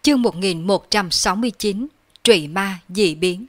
Chương 1169 Trụy ma dị biến.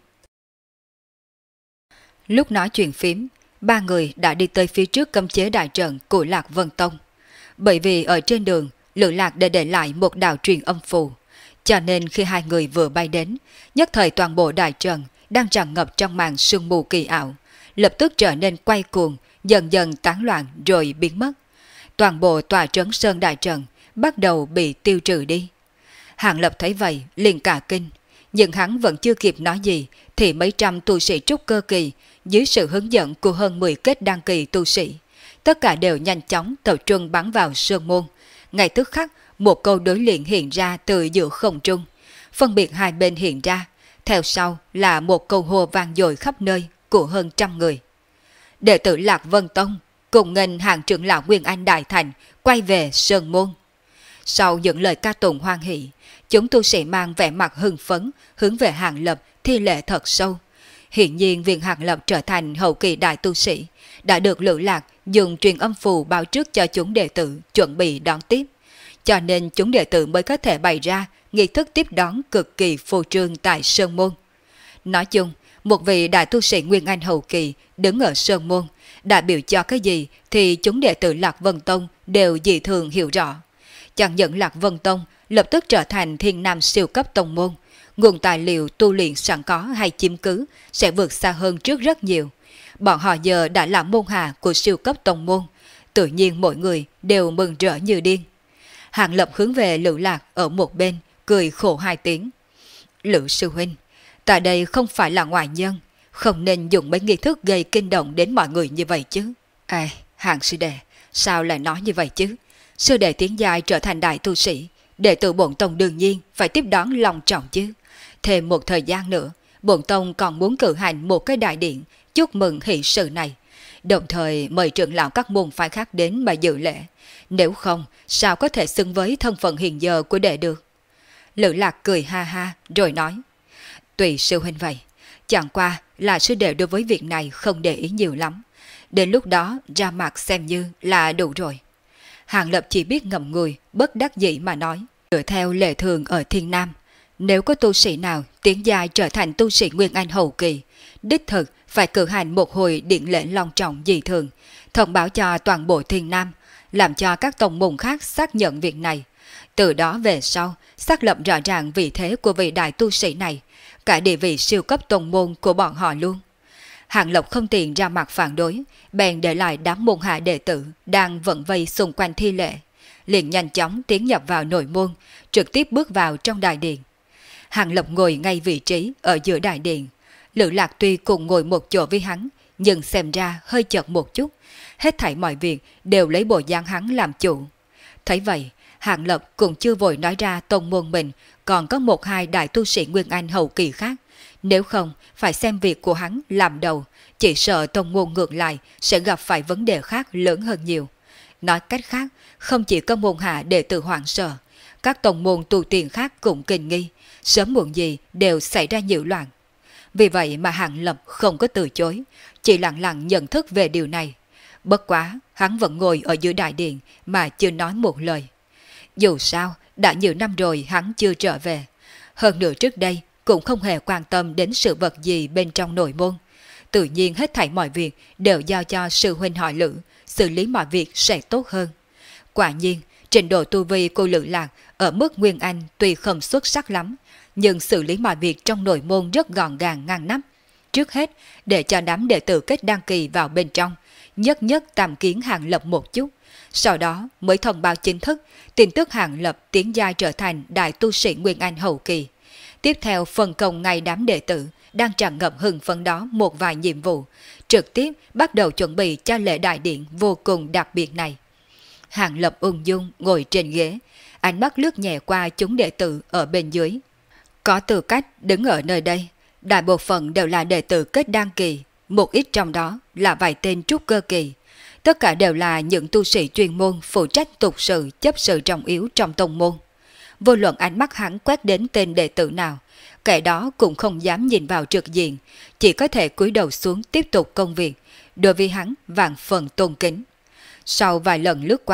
Lúc nói chuyện phím, ba người đã đi tới phía trước cấm chế đại trận của Lạc Vân Tông. Bởi vì ở trên đường, Lữ Lạc đã để lại một đạo truyền âm phù, cho nên khi hai người vừa bay đến, nhất thời toàn bộ đại trận đang tràn ngập trong màn sương mù kỳ ảo, lập tức trở nên quay cuồng, dần dần tán loạn rồi biến mất. Toàn bộ tòa trấn sơn đại trận bắt đầu bị tiêu trừ đi. Hàng Lập thấy vậy liền cả kinh, nhưng hắn vẫn chưa kịp nói gì thì mấy trăm tu sĩ trúc cơ kỳ dưới sự hướng dẫn của hơn 10 kết đăng kỳ tu sĩ, tất cả đều nhanh chóng tập trung bắn vào sơn môn. Ngay tức khắc, một câu đối liền hiện ra từ giữa không trung, phân biệt hai bên hiện ra, theo sau là một câu hô vang dội khắp nơi của hơn trăm người. Đệ tử Lạc Vân Tông cùng nghênh hàng trưởng lão Nguyên Anh Đại Thành quay về sơn môn. Sau những lời ca tụng hoan hỷ, chúng tu sĩ mang vẻ mặt hưng phấn hướng về Hàng Lập thi lễ thật sâu. Hiện nhiên việc Hàng Lập trở thành hậu kỳ đại tu sĩ đã được Lữ Lạc dùng truyền âm phù báo trước cho chúng đệ tử chuẩn bị đón tiếp, cho nên chúng đệ tử mới có thể bày ra nghi thức tiếp đón cực kỳ phô trương tại sơn môn. Nói chung, một vị đại tu sĩ Nguyên Anh hậu kỳ đứng ở sơn môn, đại biểu cho cái gì thì chúng đệ tử Lạc Vân Tông đều dị thường hiểu rõ. Chẳng những Lạc Vân Tông lập tức trở thành thiên nam siêu cấp tông môn, nguồn tài liệu tu luyện sẵn có hay chiếm cứ sẽ vượt xa hơn trước rất nhiều. Bọn họ giờ đã là môn hạ của siêu cấp tông môn, tự nhiên mỗi người đều mừng rỡ như điên. Hàng Lập hướng về Lữ Lạc ở một bên, cười khổ hai tiếng. Lữ sư huynh, tại đây không phải là ngoại nhân, không nên dùng mấy nghi thức gây kinh động đến mọi người như vậy chứ. Hàng sư đệ, sao lại nói như vậy chứ? Sư đệ tiến giai trở thành đại tu sĩ, đệ tử bổn tông đương nhiên phải tiếp đón long trọng chứ. Thêm một thời gian nữa, bổn tông còn muốn cử hành một cái đại điện chúc mừng hỷ sự này, đồng thời mời trưởng lão các môn phái khác đến mà dự lễ. Nếu không, sao có thể xứng với thân phận hiện giờ của đệ được? Lữ Lạc cười ha ha rồi nói, tùy sư huynh vậy, chẳng qua là sư đệ đối với việc này không để ý nhiều lắm. Đến lúc đó ra mặt xem như là đủ rồi. Hàng Lập chỉ biết ngậm ngùi, bất đắc dĩ mà nói, dựa theo lệ thường ở Thiên Nam, nếu có tu sĩ nào tiến giai trở thành tu sĩ Nguyên Anh hậu kỳ, đích thực phải cử hành một hồi điện lễ long trọng dị thường, thông báo cho toàn bộ Thiên Nam, làm cho các tông môn khác xác nhận việc này. Từ đó về sau, xác lập rõ ràng vị thế của vị đại tu sĩ này, cả địa vị siêu cấp tông môn của bọn họ luôn. Hàng Lộc không tiện ra mặt phản đối, bèn để lại đám môn hạ đệ tử đang vận vây xung quanh thi lễ, liền nhanh chóng tiến nhập vào nội môn, trực tiếp bước vào trong đại điện. Hàng Lộc ngồi ngay vị trí ở giữa đại điện. Lữ Lạc tuy cùng ngồi một chỗ với hắn, nhưng xem ra hơi chật một chút, hết thảy mọi việc đều lấy bộ dáng hắn làm chủ. Thấy vậy, Hàng Lập cũng chưa vội nói ra tông môn mình còn có một hai đại tu sĩ Nguyên Anh hậu kỳ khác, nếu không phải xem việc của hắn làm đầu, chỉ sợ tông môn ngược lại sẽ gặp phải vấn đề khác lớn hơn nhiều. Nói cách khác, không chỉ có môn hạ đệ tử hoảng sợ, các tông môn tu tiền khác cũng kinh nghi, sớm muộn gì đều xảy ra nhiễu loạn. Vì vậy mà Hàng Lập không có từ chối, chỉ lặng lặng nhận thức về điều này. Bất quá, hắn vẫn ngồi ở giữa đại điện mà chưa nói một lời. Dù sao, đã nhiều năm rồi hắn chưa trở về. Hơn nữa trước đây cũng không hề quan tâm đến sự vật gì bên trong nội môn. Tự nhiên hết thảy mọi việc đều giao cho sư huynh họ Lữ, xử lý mọi việc sẽ tốt hơn. Quả nhiên, trình độ tu vi của Lữ Lạc ở mức Nguyên Anh tuy không xuất sắc lắm, nhưng xử lý mọi việc trong nội môn rất gọn gàng ngăn nắp. Trước hết, để cho đám đệ tử kết đăng kỳ vào bên trong, nhất nhất tạm kiến Hàng Lập một chút, sau đó mới thông báo chính thức tin tức Hàng Lập tiến giai trở thành đại tu sĩ Nguyên Anh hậu kỳ. Tiếp theo phân công ngay đám đệ tử đang tràn ngập hưng phấn đó một vài nhiệm vụ, trực tiếp bắt đầu chuẩn bị cho lễ đại điện vô cùng đặc biệt này. Hàng Lập ung dung ngồi trên ghế, ánh mắt lướt nhẹ qua chúng đệ tử ở bên dưới. Có tư cách đứng ở nơi đây, đại bộ phận đều là đệ tử kết đăng kỳ, một ít trong đó là vài tên trúc cơ kỳ. Tất cả đều là những tu sĩ chuyên môn phụ trách tục sự chấp sự trọng yếu trong tông môn. Vô luận ánh mắt hắn quét đến tên đệ tử nào, kẻ đó cũng không dám nhìn vào trực diện, chỉ có thể cúi đầu xuống tiếp tục công việc, đối với hắn vạn phần tôn kính. Sau vài lần lướt qua,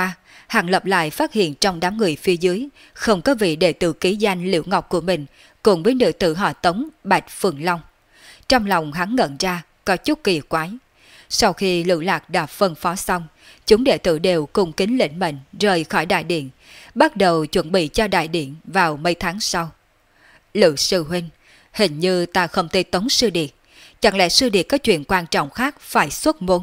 Hàng Lập lại phát hiện trong đám người phía dưới không có vị đệ tử ký danh Liễu Ngọc của mình cùng với nữ tử họ Tống Bạch Phượng Long. Trong lòng hắn ngẩn ra, có chút kỳ quái. Sau khi Lữ Lạc đã phân phó xong, chúng đệ tử đều cùng kính lệnh mệnh rời khỏi đại điện, bắt đầu chuẩn bị cho đại điện vào mấy tháng sau. Lữ sư huynh, hình như ta không thấy Tống sư điệt, chẳng lẽ sư điệt có chuyện quan trọng khác phải xuất môn?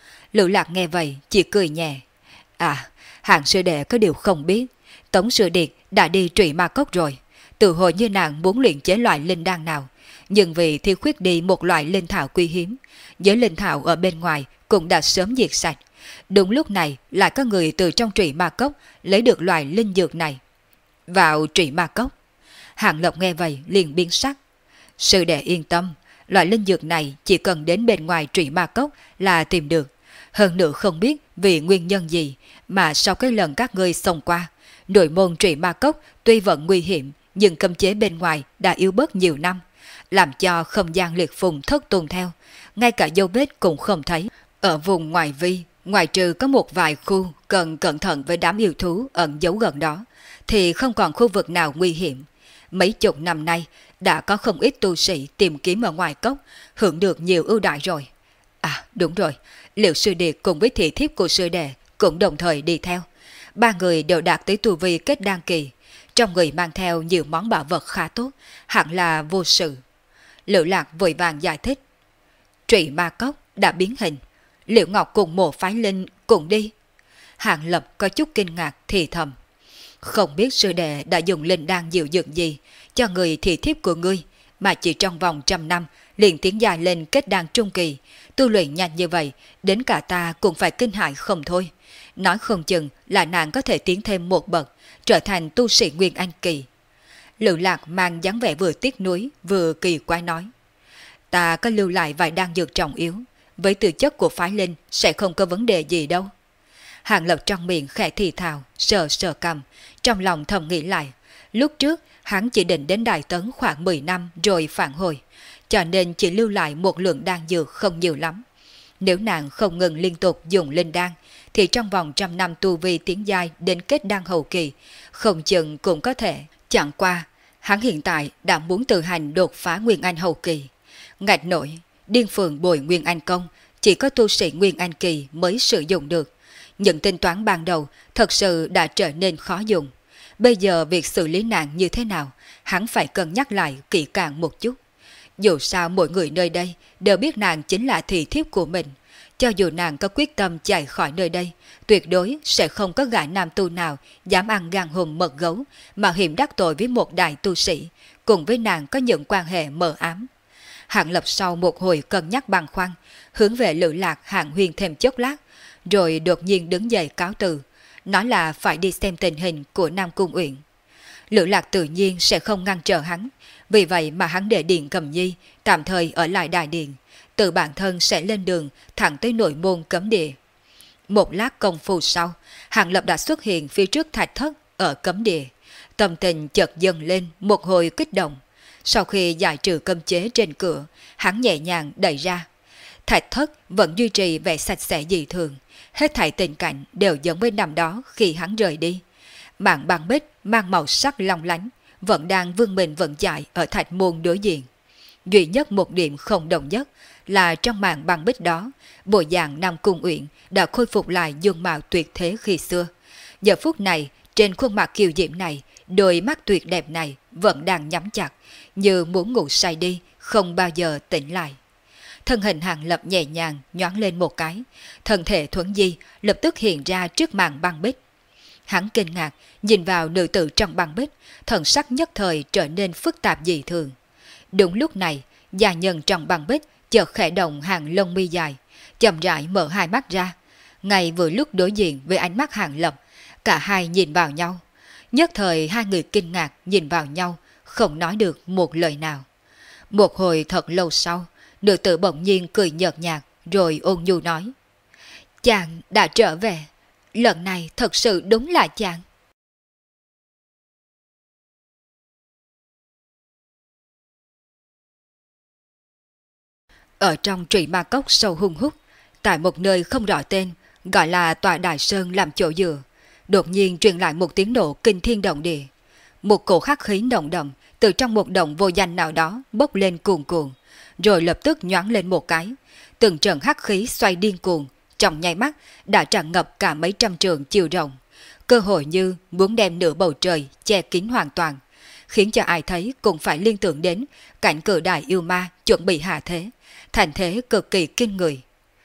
Lữ Lạc nghe vậy chỉ cười nhẹ. À, hạng sư đệ có điều không biết, Tống sư điệt đã đi Trụy Ma Cốc rồi. Từ hồi như nàng muốn luyện chế loại linh đan nào, nhưng vì thiếu khuyết đi một loại linh thảo quý hiếm, giới linh thảo ở bên ngoài cũng đã sớm diệt sạch. Đúng lúc này lại có người từ trong Trụy Ma Cốc lấy được loại linh dược này. Vào Trụy Ma Cốc? Hàng Lộc nghe vậy liền biến sắc. Sư đệ yên tâm, loại linh dược này chỉ cần đến bên ngoài Trụy Ma Cốc là tìm được. Hơn nữa không biết vì nguyên nhân gì mà sau cái lần các ngươi xông qua, nội môn Trụy Ma Cốc tuy vẫn nguy hiểm nhưng cấm chế bên ngoài đã yếu bớt nhiều năm, làm cho không gian liệt phùng thất tuần theo, ngay cả dấu vết cũng không thấy. Ở vùng ngoại vi, ngoài trừ có một vài khu cần cẩn thận với đám yêu thú ẩn giấu gần đó, thì không còn khu vực nào nguy hiểm. Mấy chục năm nay đã có không ít tu sĩ tìm kiếm ở ngoài cốc, hưởng được nhiều ưu đại rồi. À đúng rồi, Liệu sư điệt cùng với thị thiếp của sư đệ cũng đồng thời đi theo. Ba người đều đạt tới tu vi kết đan kỳ, trong người mang theo nhiều món bảo vật khá tốt, hẳn là vô sự. Lữ Lạc vội vàng giải thích. Trụy Ma Cốc đã biến hình, Liễu Ngọc cùng Mộ Phái Linh cùng đi. Hạng Lập có chút kinh ngạc thì thầm. Không biết sư đệ đã dùng linh đan diệu dược gì cho người thị thiếp của ngươi, mà chỉ trong vòng 100 năm liền tiến dài lên kết đan trung kỳ, tu luyện nhanh như vậy, đến cả ta cũng phải kinh hãi không thôi. Nói không chừng là nàng có thể tiến thêm một bậc, trở thành tu sĩ Nguyên Anh kỳ. Lữ Lạc mang dáng vẻ vừa tiếc nuối vừa kỳ quái nói. Ta có lưu lại vài đan dược trọng yếu, với tư chất của phái linh sẽ không có vấn đề gì đâu. Hàng Lập trong miệng khẽ thì thào, sờ sờ cằm, trong lòng thầm nghĩ lại. Lúc trước hắn chỉ định đến Đại Tấn khoảng 10 năm rồi phản hồi, cho nên chỉ lưu lại một lượng đan dược không nhiều lắm. Nếu nàng không ngừng liên tục dùng linh đan, thì trong vòng 100 năm tu vi tiến giai đến kết đan hậu kỳ, không chừng cũng có thể. Chẳng qua, hắn hiện tại đã muốn tự hành đột phá Nguyên Anh hậu kỳ. Ngạch nổi, điên phường bồi Nguyên Anh công, chỉ có tu sĩ Nguyên Anh kỳ mới sử dụng được. Những tính toán ban đầu thật sự đã trở nên khó dùng. Bây giờ việc xử lý nàng như thế nào, hắn phải cân nhắc lại kỹ càng một chút. Dù sao mỗi người nơi đây đều biết nàng chính là thị thiếp của mình. Cho dù nàng có quyết tâm chạy khỏi nơi đây, tuyệt đối sẽ không có gã nam tu nào dám ăn gan hùm mật gấu mà hiểm đắc tội với một đại tu sĩ, cùng với nàng có những quan hệ mờ ám. Hạng Lập sau một hồi cân nhắc băn khoăn, hướng về Lữ Lạc hàn huyên thêm chốc lát, rồi đột nhiên đứng dậy cáo từ, nói là phải đi xem tình hình của Nam Cung Uyển. Lữ Lạc tự nhiên sẽ không ngăn trở hắn, vì vậy mà hắn để Điện Cầm Nhi tạm thời ở lại đại điện, tự bản thân sẽ lên đường thẳng tới nội môn cấm địa. Một lát công phu sau, Hàng Lập đã xuất hiện phía trước thạch thất ở cấm địa, tâm tình chợt dâng lên một hồi kích động. Sau khi giải trừ cấm chế trên cửa, hắn nhẹ nhàng đẩy ra. Thạch thất vẫn duy trì vẻ sạch sẽ dị thường, hết thảy tình cảnh đều giống với năm đó khi hắn rời đi. Mảng băng bích mang màu sắc long lánh vẫn đang vươn mình vận chạy ở thạch môn đối diện. Duy nhất một điểm không đồng nhất là trong màn băng bích đó, bộ dạng Nam Cung Uyển đã khôi phục lại dung mạo tuyệt thế khi xưa. Giờ phút này, trên khuôn mặt kiều diễm này, đôi mắt tuyệt đẹp này vẫn đang nhắm chặt, như muốn ngủ say đi, không bao giờ tỉnh lại. Thân hình Hàng Lập nhẹ nhàng nhoáng lên một cái, thân thể thuần di lập tức hiện ra trước màn băng bích. Hắn kinh ngạc nhìn vào nữ tử trong băng bích, thần sắc nhất thời trở nên phức tạp dị thường. Đúng lúc này, gia nhân trong băng bích chợt khẽ động hàng lông mi dài, chậm rãi mở hai mắt ra. Ngay vừa lúc đối diện với ánh mắt Hàng Lập, cả hai nhìn vào nhau. Nhất thời hai người kinh ngạc nhìn vào nhau, không nói được một lời nào. Một hồi thật lâu sau, nữ tử bỗng nhiên cười nhợt nhạt rồi ôn nhu nói. Chàng đã trở về, lần này thật sự đúng là chàng. Ở trong Trụy Ma Cốc sâu hung hút, tại một nơi không rõ tên, gọi là tòa Đại Sơn làm chỗ dựa, đột nhiên truyền lại một tiếng nổ kinh thiên động địa. Một cổ khắc khí nồng đậm từ trong một động vô danh nào đó bốc lên cuồn cuộn, rồi lập tức nhoáng lên một cái. Từng trận hắc khí xoay điên cuồng, trong nháy mắt đã tràn ngập cả mấy trăm trượng chiều rộng, cơ hội như muốn đem nửa bầu trời che kín hoàn toàn, khiến cho ai thấy cũng phải liên tưởng đến cảnh cử đại yêu ma chuẩn bị hạ thế, thành thế cực kỳ kinh người.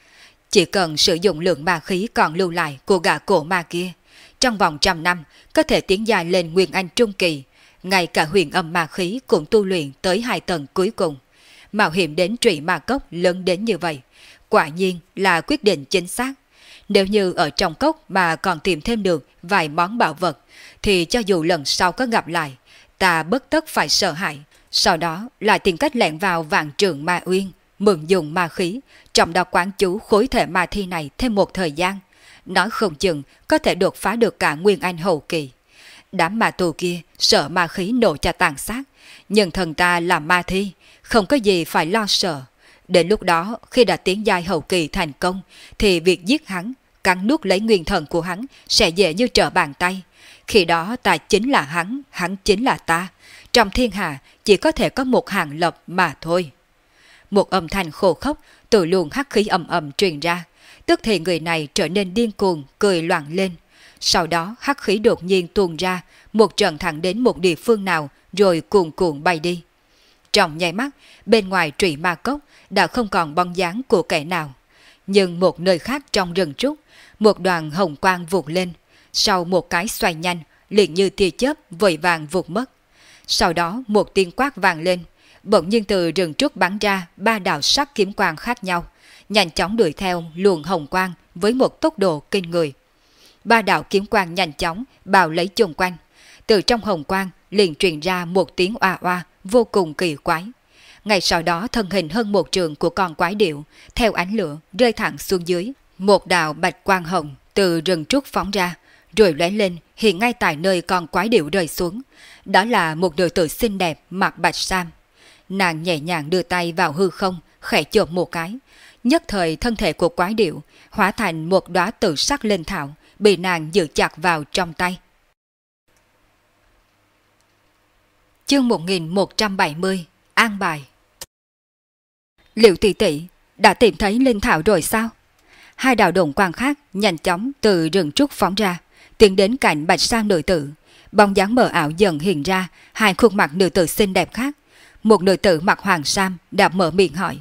Chỉ cần sử dụng lượng ma khí còn lưu lại của gã cổ ma kia, trong vòng 100 năm có thể tiến dài lên Nguyên Anh Trung Kỳ, ngay cả huyền âm ma khí cũng tu luyện tới 2 tầng cuối cùng. Mạo hiểm đến Trụy Ma Cốc lớn đến như vậy, quả nhiên là quyết định chính xác. Nếu như ở trong cốc mà còn tìm thêm được vài món bảo vật, thì cho dù lần sau có gặp lại, ta bất tất phải sợ hãi. Sau đó lại tìm cách lẻn vào Vạn Trượng Ma Uyên, mượn dùng ma khí, trong đó quán chú khối thể ma thi này thêm một thời gian. Nói không chừng có thể đột phá được cả Nguyên Anh hậu kỳ. Đám ma tù kia sợ ma khí nổ cho tàn sát, nhưng thần ta là ma thi, không có gì phải lo sợ. Đến lúc đó, khi đã tiến giai hậu kỳ thành công, thì việc giết hắn, cắn nuốt lấy nguyên thần của hắn sẽ dễ như trở bàn tay. Khi đó ta chính là hắn chính là ta. Trong thiên hạ chỉ có thể có một Hàng Lập mà thôi. Một âm thanh khô khốc từ luồng hắc khí ầm ầm truyền ra, tức thì người này trở nên điên cuồng, cười loạn lên. Sau đó hắc khí đột nhiên tuôn ra, một trận thẳng đến một địa phương nào rồi cuồn cuộn bay đi. Trong nháy mắt, bên ngoài Trụy Ma Cốc đã không còn bóng dáng của kẻ nào. Nhưng một nơi khác trong rừng trúc, một đoàn hồng quang vụt lên, sau một cái xoay nhanh, liền như tia chớp vội vàng vụt mất. Sau đó một tiếng quát vang lên, bỗng nhiên từ rừng trúc bắn ra 3 đạo sắc kiếm quang khác nhau, nhanh chóng đuổi theo luồng hồng quang với một tốc độ kinh người. 3 đạo kiếm quang nhanh chóng bao lấy chung quanh, từ trong hồng quang liền truyền ra một tiếng oa oa vô cùng kỳ quái. Ngay sau đó thân hình hơn 1 trượng của con quái điểu theo ánh lửa rơi thẳng xuống dưới. Một đạo bạch quang hồng từ rừng trúc phóng ra, rồi lóe lên hiện ngay tại nơi con quái điểu rơi xuống. Đó là một nữ tử xinh đẹp mặc bạch sam. Nàng nhẹ nhàng đưa tay vào hư không, khẽ chộp một cái. Nhất thời thân thể của quái điểu hóa thành một đóa tự sắc linh thảo, bị nàng giữ chặt vào trong tay. Chương 1170 An bài. Liệu tỷ tỷ đã tìm thấy linh thảo rồi sao? 2 đạo độn quang khác nhanh chóng từ rừng trúc phóng ra, tiến đến cạnh bạch sam nữ tử. Bóng dáng mờ ảo dần hiện ra 2 khuôn mặt nữ tử xinh đẹp khác. Một nữ tử mặc hoàng sam đã mở miệng hỏi: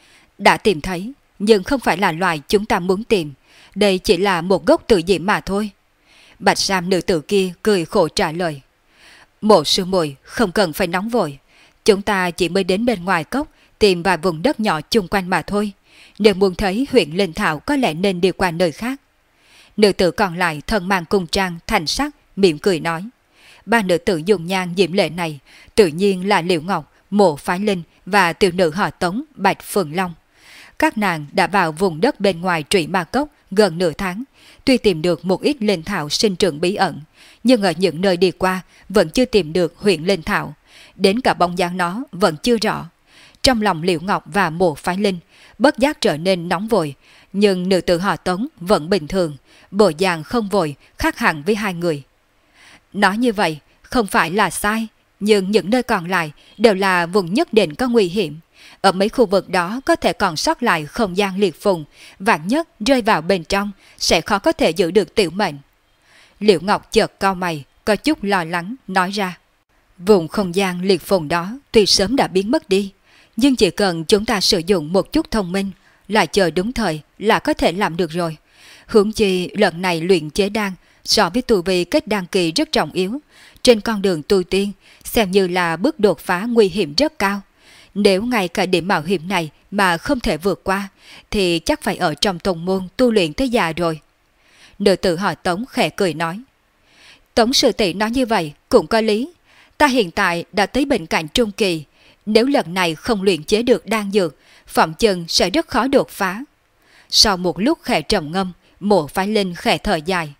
đã tìm thấy, nhưng không phải là loài chúng ta muốn tìm. Đây chỉ là một gốc tự diễm mà thôi. Bạch sam nữ tử kia cười khổ trả lời: Mộ sư muội không cần phải nóng vội, chúng ta chỉ mới đến bên ngoài cốc tìm vài vùng đất nhỏ chung quanh mà thôi. Nếu muốn thấy huyện linh thảo có lẽ nên đi qua nơi khác. Nữ tử còn lại thân mang cung trang thành sắc, mỉm cười nói. 3 nữ tử dùng nhan diễm lệ này tự nhiên là Liễu Ngọc, Mộ Phái Linh và tiểu nữ họ Tống Bạch Phượng Long. Các nàng đã vào vùng đất bên ngoài Trụy Ma Cốc gần nửa tháng, tuy tìm được một ít linh thảo sinh trưởng bí ẩn, nhưng ở những nơi đi qua vẫn chưa tìm được huyện linh thảo, đến cả bóng dáng nó vẫn chưa rõ. Trong lòng Liễu Ngọc và Mộ Phái Linh bất giác trở nên nóng vội, nhưng nữ tử họ Tống vẫn bình thường, bộ dạng không vội, khác hẳn với 2 người. Nói như vậy không phải là sai, nhưng những nơi còn lại đều là vùng nhất định có nguy hiểm. Ở mấy khu vực đó có thể còn sót lại không gian liệt phùng, vạn nhất rơi vào bên trong sẽ khó có thể giữ được tiểu mệnh. Liễu Ngọc chợt cau mày, có chút lo lắng nói ra. Vùng không gian liệt phùng đó tuy sớm đã biến mất đi, nhưng chỉ cần chúng ta sử dụng một chút thông minh, lại chờ đúng thời là có thể làm được rồi. Huống chi lần này luyện chế đan so với tu vi kết đan kỳ rất trọng yếu, trên con đường tu tiên xem như là bước đột phá nguy hiểm rất cao. Nếu ngay cả điểm mạo hiểm này mà không thể vượt qua, thì chắc phải ở trong tông môn tu luyện tới già rồi. Nữ tử họ Tống khẽ cười nói. Tống sư tỷ nói như vậy cũng có lý. Ta hiện tại đã tới bệnh cảnh trung kỳ, nếu lần này không luyện chế được đan dược, phỏng chừng sẽ rất khó đột phá. Sau một lúc khẽ trầm ngâm, Mộ Phái Linh khẽ thở dài.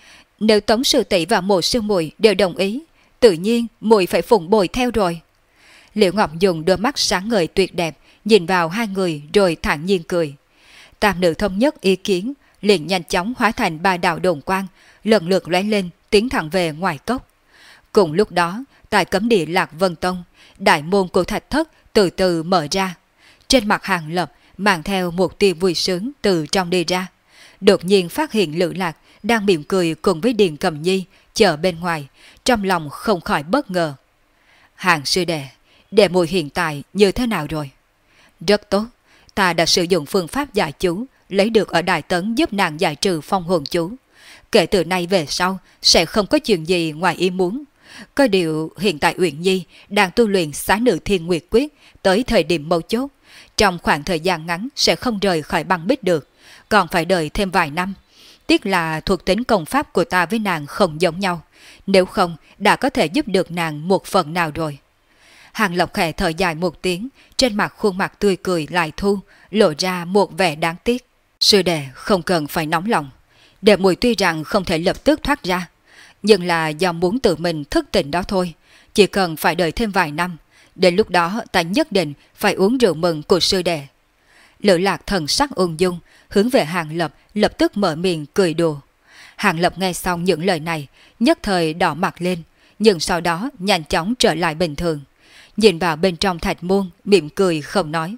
Nếu Tống sư tỷ và Mộ sư muội đều đồng ý, tự nhiên muội phải phụng bồi theo rồi. Liễu Ngọc dùng đôi mắt sáng ngời tuyệt đẹp nhìn vào 2 người rồi thản nhiên cười. Tam nữ thống nhất ý kiến, liền nhanh chóng hóa thành 3 đạo đồn quang, lần lượt lóe lên tiến thẳng về ngoài cốc. Cùng lúc đó, tại cấm địa Lạc Vân Tông, đại môn của thạch thất từ từ mở ra. Trên mặt Hàng Lập mang theo một tia vui sướng từ trong đi ra. Đột nhiên phát hiện Lữ Lạc đang mỉm cười cùng với Điền Cầm Nhi chờ bên ngoài, trong lòng không khỏi bất ngờ. Hàng sư đệ muội hiện tại như thế nào rồi? Rất tốt, ta đã sử dụng phương pháp giải chú lấy được ở Đại Tấn giúp nàng giải trừ phong hồn chú. Kể từ nay về sau sẽ không có chuyện gì ngoài ý muốn. Có điều hiện tại Uyển Nhi đang tu luyện Xá Nữ Thiên Nguyệt Quyết tới thời điểm mấu chốt. Trong khoảng thời gian ngắn sẽ không rời khỏi băng bích được, còn phải đợi thêm vài năm. Tiếc là thuộc tính công pháp của ta với nàng không giống nhau, nếu không đã có thể giúp được nàng một phần nào rồi. Hàng Lập khẽ thở dài một tiếng, trên mặt khuôn mặt tươi cười lại thu, lộ ra một vẻ đáng tiếc. Sư đệ không cần phải nóng lòng, đệ muội tuy rằng không thể lập tức thoát ra, nhưng là do muốn tự mình thức tỉnh đó thôi, chỉ cần phải đợi thêm vài năm, đến lúc đó ta nhất định phải uống rượu mừng của sư đệ. Lữ Lạc thần sắc ung dung, hướng về Hàng Lập lập tức mở miệng cười đùa. Hàng Lập nghe xong những lời này, nhất thời đỏ mặt lên, nhưng sau đó nhanh chóng trở lại bình thường. Nhìn vào bên trong thạch môn, mỉm cười không nói.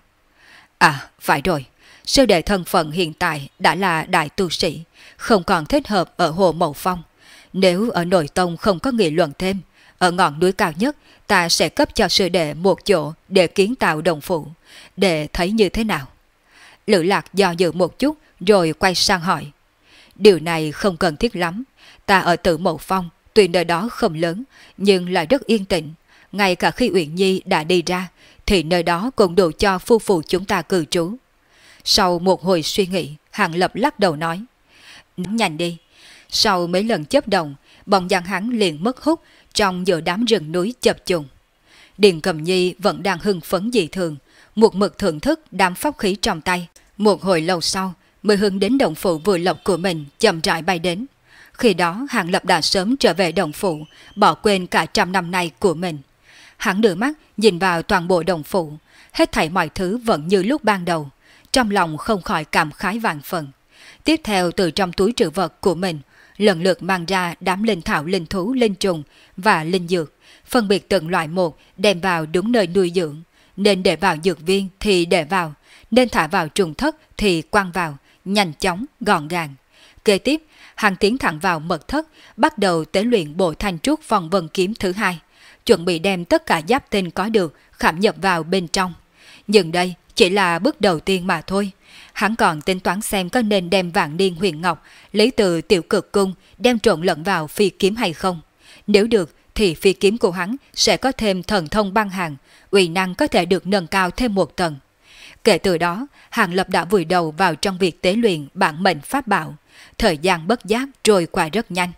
À, phải rồi, sư đệ thân phận hiện tại đã là đại tu sĩ, không còn thích hợp ở Hồ Mậu Phong. Nếu ở nội tông không có nghị luận thêm, ở ngọn núi cao nhất, ta sẽ cấp cho sư đệ một chỗ để kiến tạo đồng phủ, để thấy như thế nào. Lữ Lạc do dự một chút rồi quay sang hỏi. Điều này không cần thiết lắm, ta ở Tử Mậu Phong, tuy nơi đó không lớn, nhưng lại rất yên tĩnh. Ngay cả khi Uyển Nhi đã đi ra, thì nơi đó cũng đủ cho phu phụ chúng ta cư trú. Sau một hồi suy nghĩ, Hàng Lập lắc đầu nói. Nhanh đi. Sau mấy lần chớp động, bóng dáng hắn liền mất hút trong giữa đám rừng núi chập trùng. Điền Cầm Nhi vẫn đang hưng phấn dị thường, một mực thưởng thức đám pháp khí trong tay. Một hồi lâu sau, mới hướng đến động phủ vừa lộc của mình chậm rãi bay đến. Khi đó Hàng Lập đã sớm trở về động phủ, bỏ quên cả 100 năm nay của mình. Hắn đưa mắt nhìn vào toàn bộ động phủ, hết thảy mọi thứ vẫn như lúc ban đầu, trong lòng không khỏi cảm khái vạn phần. Tiếp theo từ trong túi trữ vật của mình, lần lượt mang ra đám linh thảo, linh thú, linh trùng và linh dược, phân biệt từng loại một đem vào đúng nơi nuôi dưỡng. Nên để vào dược viên thì để vào, nên thả vào trùng thất thì quăng vào, nhanh chóng, gọn gàng. Kế tiếp, hắn tiến thẳng vào mật thất, bắt đầu tế luyện bộ thanh trúc phong vân kiếm thứ hai, chuẩn bị đem tất cả giáp tinh có được khảm nhập vào bên trong. Nhưng đây chỉ là bước đầu tiên mà thôi. Hắn còn tính toán xem có nên đem Vạn Niên Huyền Ngọc lấy từ Tiểu Cực Cung đem trộn lẫn vào phi kiếm hay không. Nếu được thì phi kiếm của hắn sẽ có thêm thần thông băng hàng, uy năng có thể được nâng cao thêm một tầng. Kể từ đó, Hàng Lập đã vùi đầu vào trong việc tế luyện bản mệnh pháp bảo. Thời gian bất giác trôi qua rất nhanh.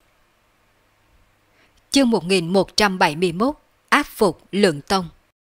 Chương 1171, áp phục Lượng Tông.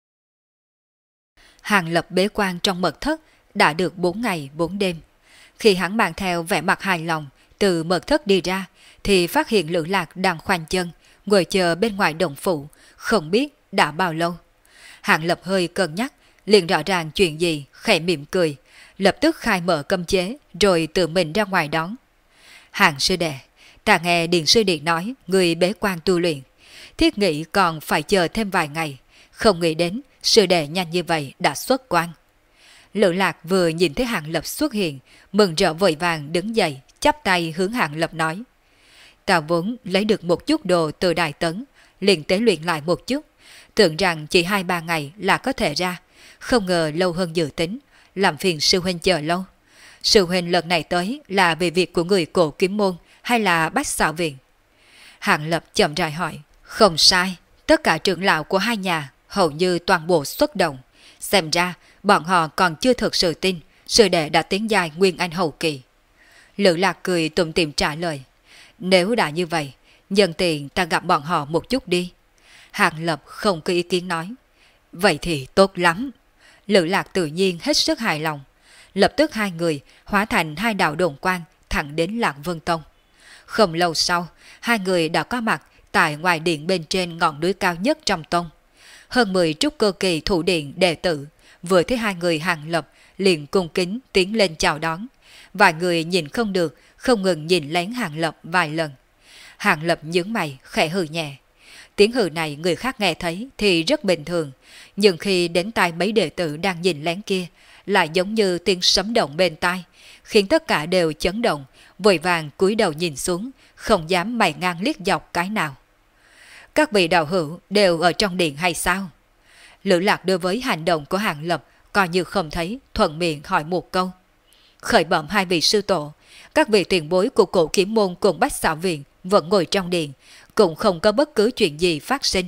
Hàng Lập bế quan trong mật thất đã được 4 ngày 4 đêm. Khi hắn mang theo vẻ mặt hài lòng từ mật thất đi ra, thì phát hiện Lữ Lạc đang khoanh chân ngồi chờ bên ngoài động phủ, không biết đã bao lâu. Hàng Lập hơi cân nhắc, liền rõ ràng chuyện gì, khẽ mỉm cười, lập tức khai mở cấm chế, rồi tự mình ra ngoài đón. Hàng sư đệ, ta nghe Điền sư điện nói người bế quan tu luyện, thiết nghĩ còn phải chờ thêm vài ngày, không nghĩ đến sư đệ nhanh như vậy đã xuất quan. Lữ Lạc vừa nhìn thấy Hàng Lập xuất hiện, mừng rỡ vội vàng đứng dậy, chắp tay hướng Hàng Lập nói. Ta vốn lấy được một chút đồ từ Đại Tấn, liền tế luyện lại một chút, tưởng rằng chỉ 2-3 ngày là có thể ra, không ngờ lâu hơn dự tính, làm phiền sư huynh chờ lâu. Sư huynh lần này tới là về việc của người Cổ Kiếm Môn hay là Bách Xảo Viện? Hàng Lập chậm rãi hỏi. Không sai, tất cả trưởng lão của hai nhà hầu như toàn bộ xuất động. Xem ra bọn họ còn chưa thực sự tin sư đệ đã tiến giai Nguyên Anh hậu kỳ. Lữ Lạc cười tủm tỉm trả lời. Nếu đã như vậy, nhân tiện ta gặp bọn họ một chút đi. Hàng Lập không có ý kiến nói. Vậy thì tốt lắm. Lữ Lạc tự nhiên hết sức hài lòng. Lập tức hai người hóa thành 2 đạo đồn quang thẳng đến Lạc Vân Tông. Không lâu sau, hai người đã có mặt tại ngoài điện bên trên ngọn núi cao nhất trong tông. Hơn 10 trúc cơ kỳ thủ điện đệ tử vừa thấy hai người Hàng Lập liền cung kính tiến lên chào đón. vài người nhìn không được, không ngừng nhìn lén Hàng Lập vài lần. Hàng Lập nhướng mày, khẽ hừ nhẹ. Tiếng hừ này người khác nghe thấy thì rất bình thường, nhưng khi đến tai mấy đệ tử đang nhìn lén kia, lại giống như tiếng sấm động bên tai, khiến tất cả đều chấn động, vội vàng cúi đầu nhìn xuống, không dám mày ngang liếc dọc cái nào. Các vị đạo hữu đều ở trong điện hay sao? Lữ Lạc đối với hành động của Hàng Lập coi như không thấy, thuận miệng hỏi một câu. Khởi bẩm hai vị sư tổ, các vị tiền bối của Cổ Kiếm Môn cùng Bách Xảo Viện vẫn ngồi trong điện, cũng không có bất cứ chuyện gì phát sinh.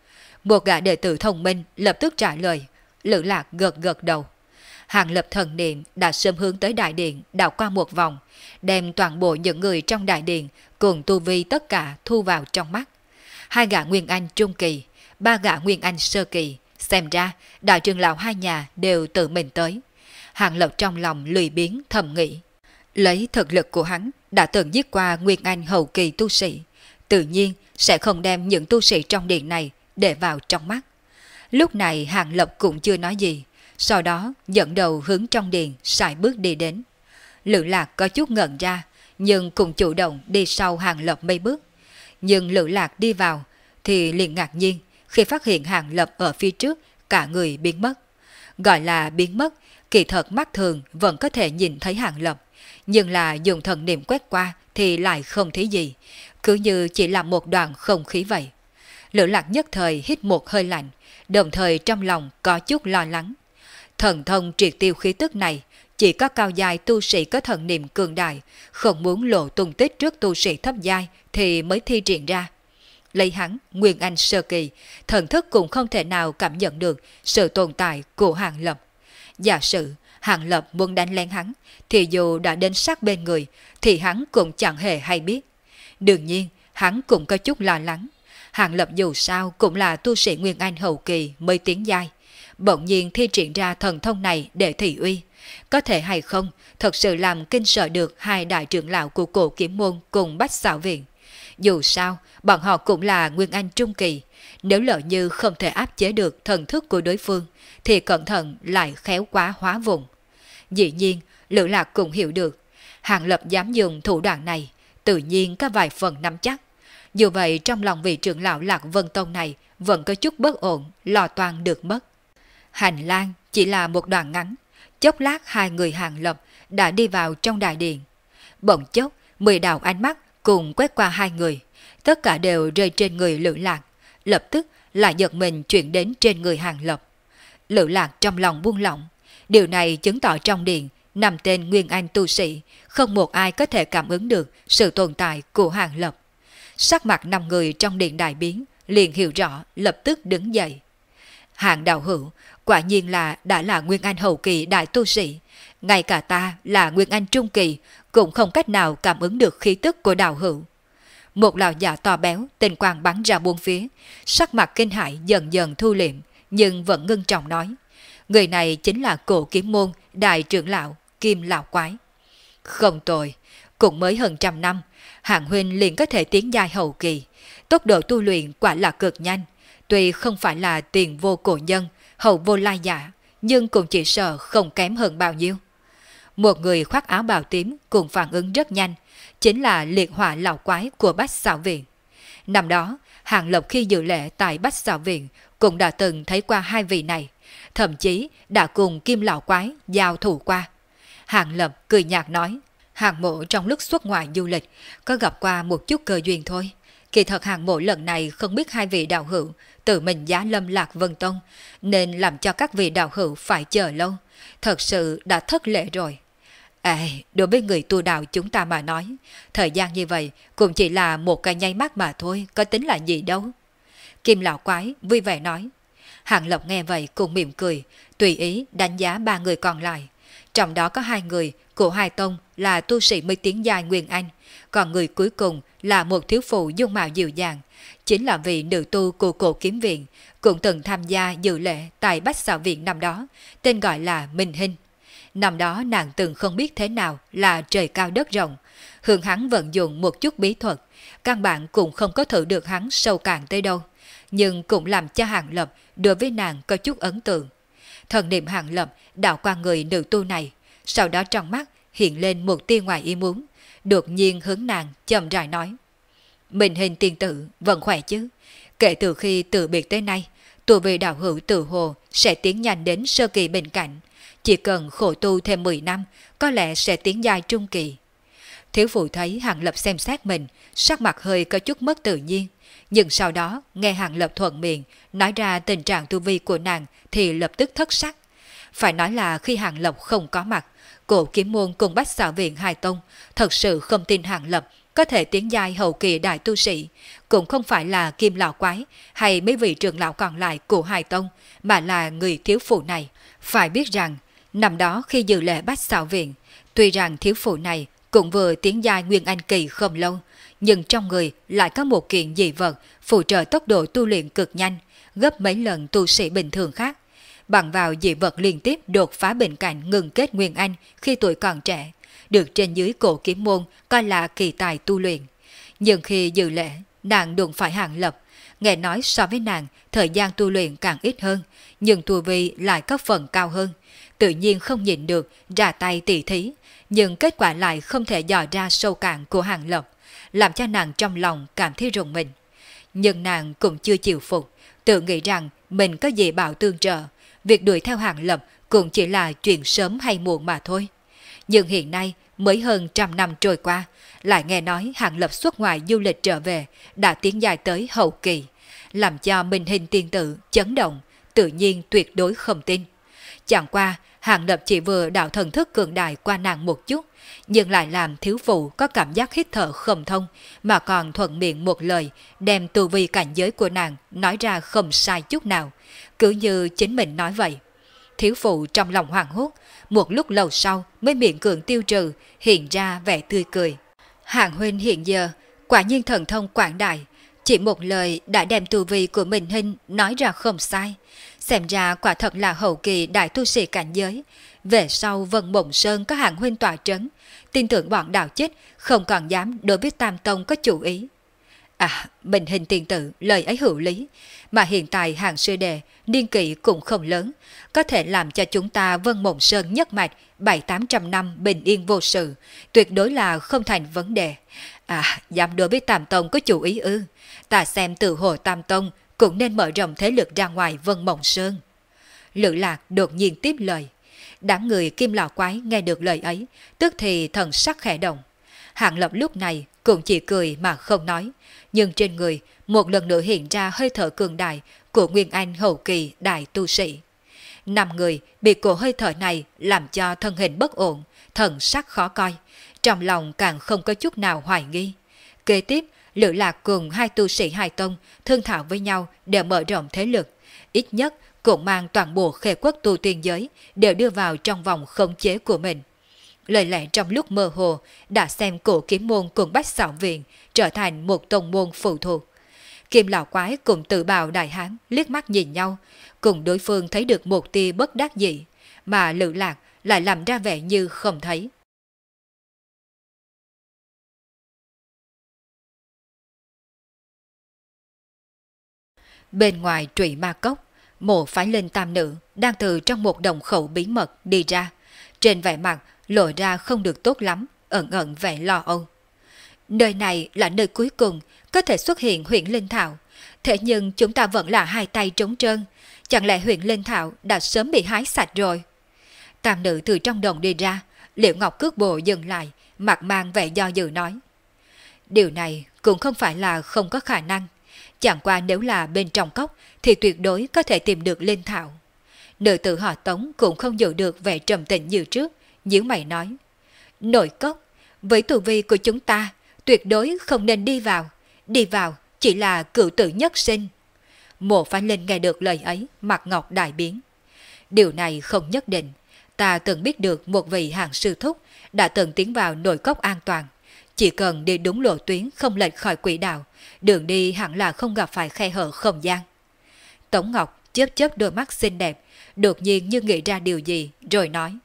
Một gã đệ tử thông minh lập tức trả lời. Lữ Lạc gật gật đầu. Hàng Lập thần niệm đã sớm hướng tới đại điện, đảo qua một vòng, đem toàn bộ những người trong đại điện cùng tu vi tất cả thu vào trong mắt. Hai gã Nguyên Anh trung kỳ, ba gã Nguyên Anh sơ kỳ, xem ra đại trưởng lão hai nhà đều tự mình tới. Hàng Lập trong lòng lười biếng thầm nghĩ, lấy thực lực của hắn đã từng giết qua Nguyên Anh hậu kỳ tu sĩ, tự nhiên sẽ không đem những tu sĩ trong điện này để vào trong mắt. Lúc này Hàng Lập cũng chưa nói gì, sau đó dẫn đầu hướng trong điện sải bước đi đến. Lữ Lạc có chút ngẩn ra, nhưng cũng chủ động đi sau Hàng Lập mấy bước. Nhưng Lữ Lạc đi vào thì liền ngạc nhiên khi phát hiện Hàng Lập ở phía trước cả người biến mất. Gọi là biến mất, kỳ thật mắt thường vẫn có thể nhìn thấy Hàng Lập, nhưng là dùng thần niệm quét qua thì lại không thấy gì, cứ như chỉ là một đoạn không khí vậy. Lữ Lạc nhất thời hít một hơi lạnh, đồng thời trong lòng có chút lo lắng. Thần thông triệt tiêu khí tức này chỉ có cao giai tu sĩ có thần niệm cường đại, không muốn lộ tung tích trước tu sĩ thấp giai thì mới thi triển ra. Lấy hắn, Nguyên Anh sơ kỳ, thần thức cũng không thể nào cảm nhận được sự tồn tại của Hàng Lập. Giả sử Hàng Lập muốn đánh lén hắn, thì dù đã đến sát bên người, thì hắn cũng chẳng hề hay biết. Đương nhiên, hắn cũng có chút lo lắng. Hàng Lập dù sao cũng là tu sĩ Nguyên Anh hậu kỳ mới tiến giai, bỗng nhiên thi triển ra thần thông này để thị uy, có thể hay không thật sự làm kinh sợ được hai đại trưởng lão của Cổ Kiếm Môn cùng Bách Xảo Viện. Dù sao, bọn họ cũng là Nguyên Anh trung kỳ, nếu lỡ như không thể áp chế được thần thức của đối phương, thì cẩn thận lại khéo quá hóa vùng. Dĩ nhiên, Lữ Lạc cũng hiểu được, Hàng Lập dám dùng thủ đoạn này, tự nhiên có vài phần nắm chắc. Dù vậy trong lòng vị trưởng lão Lạc Vân Tông này vẫn có chút bất ổn, lo toan được mất. Hành lang chỉ là một đoạn ngắn, chốc lát hai người Hàng Lập đã đi vào trong đại điện. Bỗng chốc, 10 đạo ánh mắt cùng quét qua hai người, tất cả đều rơi trên người Lữ Lạc, lập tức lại giật mình chuyển đến trên người Hàng Lập. Lữ Lạc trong lòng buông lỏng, điều này chứng tỏ trong điện 5 tên Nguyên Anh tu sĩ, không một ai có thể cảm ứng được sự tồn tại của Hàng Lập. Sắc mặt 5 người trong điện đại biến, liền hiểu rõ, lập tức đứng dậy. Hàng đạo hữu, quả nhiên là đã là Nguyên Anh hậu kỳ đại tu sĩ, ngay cả ta là Nguyên Anh trung kỳ cũng không cách nào cảm ứng được khí tức của đạo hữu. Một lão già to béo, tinh quang bắn ra bốn phía, sắc mặt kinh hãi dần dần thu liệm, nhưng vẫn ngưng trọng nói. Người này chính là Cổ Kiếm Môn đại trưởng lão Kim Lão Quái. Không tồi, cũng mới hơn 100 năm, Hàng huynh liền có thể tiến giai hậu kỳ, tốc độ tu luyện quả là cực nhanh. Tuy không phải là tiền vô cổ nhân, hậu vô lai giả, nhưng cũng chỉ sợ không kém hơn bao nhiêu. Một người khoác áo bào tím cùng phản ứng rất nhanh, chính là liệt hỏa lão quái của Bách Xảo Viện. Năm đó, Hàng Lập khi dự lễ tại Bách Xảo Viện cũng đã từng thấy qua hai vị này, thậm chí đã cùng Kim Lão Quái giao thủ qua. Hàng Lập cười nhạt nói, Hàng mộ trong lúc xuất ngoại du lịch có gặp qua một chút cơ duyên thôi. Kỳ thật Hàng mộ lần này không biết hai vị đạo hữu tự mình giá lâm Lạc Vân Tông, nên làm cho các vị đạo hữu phải chờ lâu. Thật sự đã thất lễ rồi. Đối với người tu đạo chúng ta mà nói, thời gian như vậy cũng chỉ là một cái nháy mắt mà thôi, có tính là gì đâu. Kim Lão Quái vui vẻ nói. Hàng Lập nghe vậy cũng mỉm cười, tùy ý đánh giá ba người còn lại. Trong đó có hai người của hai tông là tu sĩ mới tiến giai Nguyên Anh, còn người cuối cùng là một thiếu phụ dung mạo dịu dàng, chính là vị nữ tu của Cổ Kiếm Viện, cũng từng tham gia dự lễ tại Bách Xảo Viện năm đó, tên gọi là Minh Hinh. Năm đó nàng từng không biết thế nào là trời cao đất rộng, hướng hắn vận dụng một chút bí thuật, căn bản cũng không có thử được hắn sâu cạn tới đâu, nhưng cũng làm cho Hàng Lập đối với nàng có chút ấn tượng. Thần niệm Hàng Lập đảo qua người nữ tu này, sau đó trong mắt hiện lên một tia ngoài ý muốn, đột nhiên hướng nàng chậm rãi nói. Mình Hình tiên tử vẫn khỏe chứ? Kể từ khi từ biệt tới nay, tu vi đạo hữu Từ Hồ sẽ tiến nhanh đến sơ kỳ bình cảnh. Chỉ cần khổ tu thêm 10 năm, có lẽ sẽ tiến giai trung kỳ. Thiếu phụ thấy Hàng Lập xem xét mình, sắc mặt hơi có chút mất tự nhiên. Nhưng sau đó, nghe Hàng Lập thuận miệng, nói ra tình trạng tu vi của nàng thì lập tức thất sắc. Phải nói là khi Hàng Lập không có mặt, Cổ Kiếm Môn cùng Bách Xảo Viện hai tông thật sự không tin Hàng Lập có thể tiến giai hậu kỳ đại tu sĩ, cũng không phải là Kim Lão Quái hay mấy vị trưởng lão còn lại của hai tông, mà là người thiếu phụ này. Phải biết rằng, năm đó khi dự lễ Bách Xảo Viện, tuy rằng thiếu phụ này cũng vừa tiến giai Nguyên Anh kỳ không lâu, nhưng trong người lại có một kiện dị vật phụ trợ tốc độ tu luyện cực nhanh, gấp mấy lần tu sĩ bình thường khác. Bằng vào dị vật liên tiếp đột phá bình cảnh ngừng kết Nguyên Anh khi tuổi còn trẻ, được trên dưới Cổ Kiếm Môn coi là kỳ tài tu luyện. Nhưng khi dự lễ, nàng đụng phải Hàng Lập, nghe nói so với nàng, thời gian tu luyện càng ít hơn, nhưng tu vi lại có phần cao hơn. Tự nhiên không nhịn được, ra tay tỉ thí, nhưng kết quả lại không thể dò ra sâu cạn của Hàng Lập, làm cho nàng trong lòng cảm thấy rùng mình. Nhưng nàng cũng chưa chịu phục, tự nghĩ rằng mình có gì bảo tương trợ, việc đuổi theo Hàng Lập cũng chỉ là chuyện sớm hay muộn mà thôi. Nhưng hiện nay, mới hơn 100 năm trôi qua, lại nghe nói Hàng Lập xuất ngoại du lịch trở về, đã tiến dài tới hậu kỳ, làm cho Minh Hình tiên tử chấn động, tự nhiên tuyệt đối không tin. Chẳng qua, Hàng Lập chỉ vừa đạo thần thức cường đại qua nàng một chút, nhưng lại làm thiếu phụ có cảm giác hít thở không thông, mà còn thuận miệng một lời, đem tu vi cảnh giới của nàng nói ra không sai chút nào, cứ như chính mình nói vậy. Thiếu phụ trong lòng hoảng hốt, một lúc lâu sau mới miệng cường tiêu trừ, hiện ra vẻ tươi cười. Hàng huynh hiện giờ, quả nhiên thần thông quảng đại, chỉ một lời đã đem tu vi của Minh Hình nói ra không sai. Xem ra quả thật là hậu kỳ đại tu sĩ cảnh giới. Về sau Vân Mộng Sơn có Hàng huynh tọa trấn, tin tưởng bọn đạo chết không còn dám đối với Tam Tông có chủ ý. À, Minh Hình tiên tử lời ấy hữu lý, mà hiện tại Hàng sư đệ niên kỷ cũng không lớn, có thể làm cho chúng ta Vân Mộng Sơn nhất mạch 700-800 năm bình yên vô sự, tuyệt đối là không thành vấn đề. À, dám đối với Tam Tông có chủ ý ư? Ta xem từ Hồ Tam Tông cũng nên mở rộng thế lực ra ngoài Vân Mộng Sơn. Lữ Lạc đột nhiên tiếp lời. Đám người Kim Lão Quái nghe được lời ấy, tức thì thần sắc khẽ động. Hàng Lập lúc này cũng chỉ cười mà không nói, nhưng trên người một lần nữa hiện ra hơi thở cường đại của Nguyên Anh hậu kỳ đại tu sĩ. 5 người bị cổ hơi thở này làm cho thân hình bất ổn, thần sắc khó coi, trong lòng càng không có chút nào hoài nghi. Kế tiếp, Lữ Lạc cùng hai tu sĩ hai tông thương thảo với nhau để mở rộng thế lực, ít nhất cũng mang toàn bộ khê quốc tu tiên giới đều đưa vào trong vòng khống chế của mình. Lời lẽ trong lúc mơ hồ đã xem Cổ Kiếm Môn cùng Bách Xảo Viện trở thành một tông môn phụ thuộc. Kim Lão Quái cùng Tự Bào Đại Hán liếc mắt nhìn nhau, cùng đối phương thấy được một tia bất đắc dĩ, mà Lữ Lạc lại làm ra vẻ như không thấy. Bên ngoài Trụy Ma Cốc, Mộ Phái Linh tam nữ đang từ trong một đồng khẩu bí mật đi ra, trên vẻ mặt lộ ra không được tốt lắm, ẩn ẩn vẻ lo âu. Nơi này là nơi cuối cùng có thể xuất hiện huyện Linh Thảo, thế nhưng chúng ta vẫn là hai tay trống trơn, chẳng lẽ huyện Linh Thảo đã sớm bị hái sạch rồi? Tam nữ từ trong đồng đi ra, Liễu Ngọc cước bộ dừng lại, mặt mang vẻ do dự nói. Điều này cũng không phải là không có khả năng, chẳng qua nếu là bên trong cốc thì tuyệt đối có thể tìm được Linh Thảo. Nữ tử họ Tống cũng không giữ được vẻ trầm tĩnh như trước, nhíu mày nói. Nội cốc, với tu vi của chúng ta, tuyệt đối không nên đi vào chỉ là cựu tử nhất sinh. Mộ Phái Linh nghe được lời ấy, mặt ngọc đại biến. Điều này không nhất định, ta từng biết được một vị hàng sư thúc đã từng tiến vào nội cốc an toàn. Chỉ cần đi đúng lộ tuyến không lệch khỏi quỹ đạo, đường đi hẳn là không gặp phải khe hở không gian. Tống Ngọc chớp chớp đôi mắt xinh đẹp, đột nhiên như nghĩ ra điều gì, rồi nói.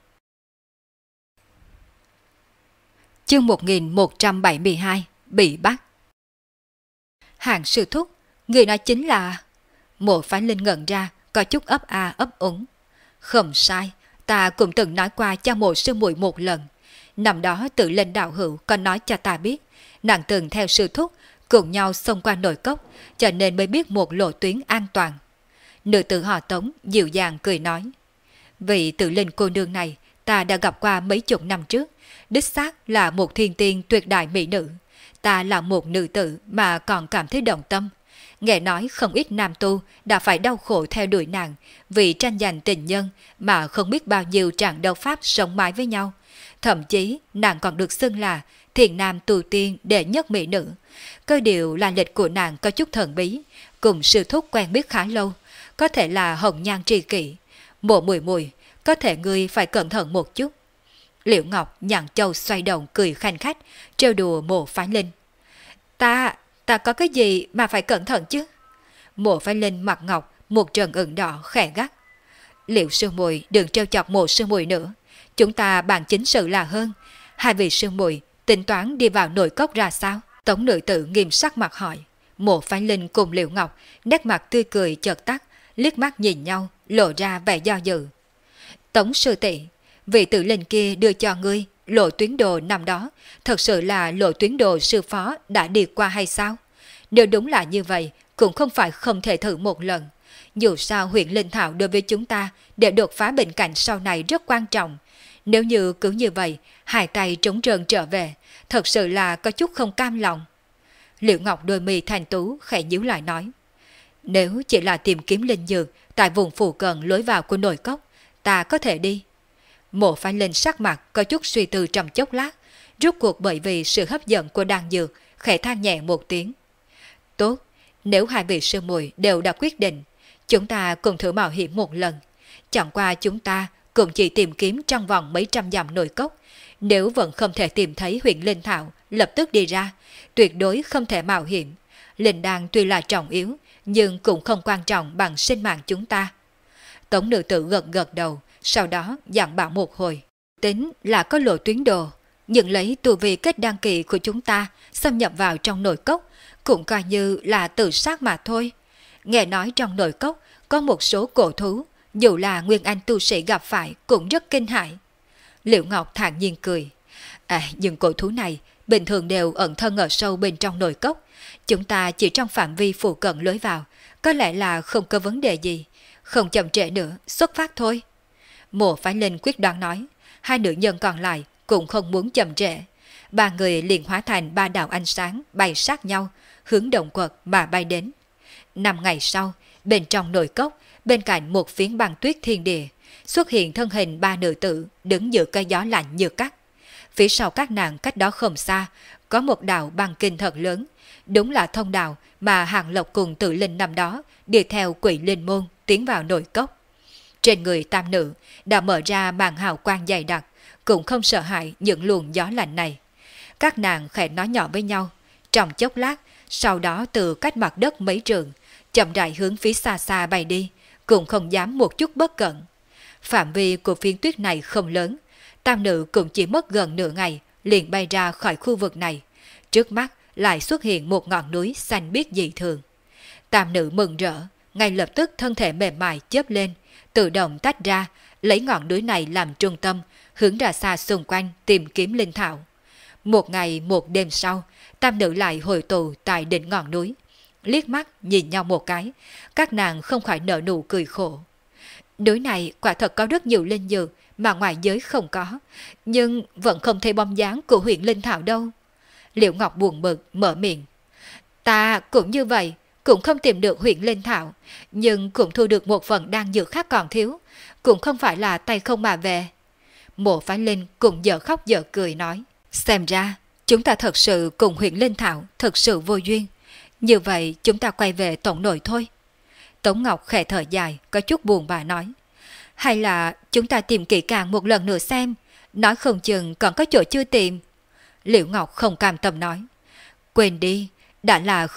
Chương 1172, bị bắt. Hàng sư thúc, người nói chính là... Mộ Phái Linh ngẩn ra, có chút ấp a ấp úng. Không sai, ta cũng từng nói qua cho Mộ sư muội một lần. Năm đó tự lên đạo hữu còn nói cho ta biết, nàng từng theo sư thúc cùng nhau xông qua nội cốc, cho nên mới biết một lộ tuyến an toàn. Nữ tử họ Tống dịu dàng cười nói, vị tự linh cô nương này ta đã gặp qua mấy chục năm trước, đích xác là một thiên tiên tuyệt đại mỹ nữ. Ta là một nữ tử mà còn cảm thấy động tâm. Nghe nói không ít nam tu đã phải đau khổ theo đuổi nàng vì tranh giành tình nhân mà không biết bao nhiêu trạng đấu pháp sống mãi với nhau. Thậm chí nàng còn được xưng là thiền nam tu tiên đệ nhất mỹ nữ. Cơ điều là lịch của nàng có chút thần bí, cùng sư thúc quen biết khá lâu, có thể là hồng nhan tri kỷ. Mộ mùi mùi, có thể ngươi phải cẩn thận một chút. Liễu Ngọc nhặn châu xoay động cười khanh khách, trêu đùa Mộ Phái Linh. Ta có cái gì mà phải cẩn thận chứ? Mộ Phái Linh mặt ngọc, một trận ửng đỏ khẽ gắt. Liễu sư muội đừng trêu chọc Mộ sư muội nữa, chúng ta bàn chính sự là hơn. Hai vị sư muội tính toán đi vào nội cốc ra sao? Tống nữ tử nghiêm sắc mặt hỏi. Mộ Phái Linh cùng Liễu Ngọc nét mặt tươi cười chợt tắt, liếc mắt nhìn nhau, lộ ra vẻ do dự. Tống sư tỷ, vị tử linh kia đưa cho ngươi lộ tuyến đồ năm đó, thật sự là lộ tuyến đồ sư phó đã đi qua hay sao? Nếu đúng là như vậy, cũng không phải không thể thử một lần. Dù sao huyện Linh Thảo đối với chúng ta để đột phá bệnh cảnh sau này rất quan trọng. Nếu như cứ như vậy, hai tay trống trơn trở về, thật sự là có chút không cam lòng. Liễu Ngọc đôi mi thành tú khẽ nhíu lại nói. Nếu chỉ là tìm kiếm linh dược tại vùng phụ cận lối vào của nội cốc, ta có thể đi. Mộ Phái Linh sắc mặt có chút suy tư trong chốc lát, rút cuộc bởi vì sự hấp dẫn của đan dược, khẽ than nhẹ một tiếng. Tốt, nếu hai vị sư muội đều đã quyết định, chúng ta cùng thử mạo hiểm một lần. Chẳng qua chúng ta cũng chỉ tìm kiếm trong vòng mấy trăm dặm nội cốc, nếu vẫn không thể tìm thấy huyện Linh Thảo, lập tức đi ra, tuyệt đối không thể mạo hiểm. Linh đan tuy là trọng yếu, nhưng cũng không quan trọng bằng sinh mạng chúng ta. Tống nữ tử gật gật đầu, sau đó dặn bảo một hồi. Tính là có lộ tuyến đồ, nhưng lấy tu vi kết đăng kỳ của chúng ta xâm nhập vào trong nội cốc, cũng coi như là tự sát mà thôi. Nghe nói trong nội cốc có một số cổ thú, dù là nguyên anh tu sĩ gặp phải cũng rất kinh hãi. Liễu Ngọc thản nhiên cười. Nhưng cổ thú này bình thường đều ẩn thân ở sâu bên trong nội cốc. Chúng ta chỉ trong phạm vi phụ cận lối vào, có lẽ là không có vấn đề gì. Không chậm trễ nữa, xuất phát thôi. Mộ Phái Linh quyết đoán nói. Hai nữ nhân còn lại cũng không muốn chậm trễ. Ba người liền hóa thành ba đạo ánh sáng bay sát nhau, hướng động quật mà bay đến. 5 ngày sau, bên trong nội cốc, bên cạnh một phiến băng tuyết thiên địa, xuất hiện thân hình ba nữ tử đứng giữa cây gió lạnh như cắt. Phía sau các nàng cách đó không xa, có một đạo băng kinh thật lớn, đúng là thông đạo mà Hàng Lộc cùng Tự Linh năm đó đi theo Quỷ Linh môn tiến vào nội cốc. Trên người tam nữ đã mở ra màn hào quang dày đặc, cũng không sợ hãi những luồng gió lạnh này. Các nàng khẽ nói nhỏ với nhau, trong chốc lát, sau đó từ cách mặt đất mấy trường, chậm rãi hướng phía xa xa bay đi, cũng không dám một chút bất cẩn. Phạm vi của phiến tuyết này không lớn, tam nữ cũng chỉ mất gần nửa ngày liền bay ra khỏi khu vực này. Trước mắt lại xuất hiện một ngọn núi xanh biếc dị thường. Tam nữ mừng rỡ, ngay lập tức thân thể mềm mại chớp lên, tự động tách ra, lấy ngọn núi này làm trung tâm, hướng ra xa xung quanh tìm kiếm linh thảo. Một ngày một đêm sau, tam nữ lại hội tụ tại đỉnh ngọn núi. Liếc mắt nhìn nhau một cái, các nàng không khỏi nở nụ cười khổ. Núi này quả thật có rất nhiều linh dược mà ngoài giới không có, nhưng vẫn không thấy bóng dáng của huyện Linh Thảo đâu. Liễu Ngọc buồn bực mở miệng. Ta cũng như vậy, cũng không tìm được huyện Linh Thảo, nhưng cũng thu được một phần đan dược khác còn thiếu, cũng không phải là tay không mà về. Mộ Phái Linh cũng dở khóc dở cười nói. Xem ra, chúng ta thật sự cùng huyện Linh Thảo thật sự vô duyên. Như vậy chúng ta quay về tổng nội thôi. Tống Ngọc khẽ thở dài, có chút buồn bã nói. Hay là chúng ta tìm kỹ càng một lần nữa xem, nói không chừng còn có chỗ chưa tìm. Liễu Ngọc không cam tâm nói. Quên đi, đã là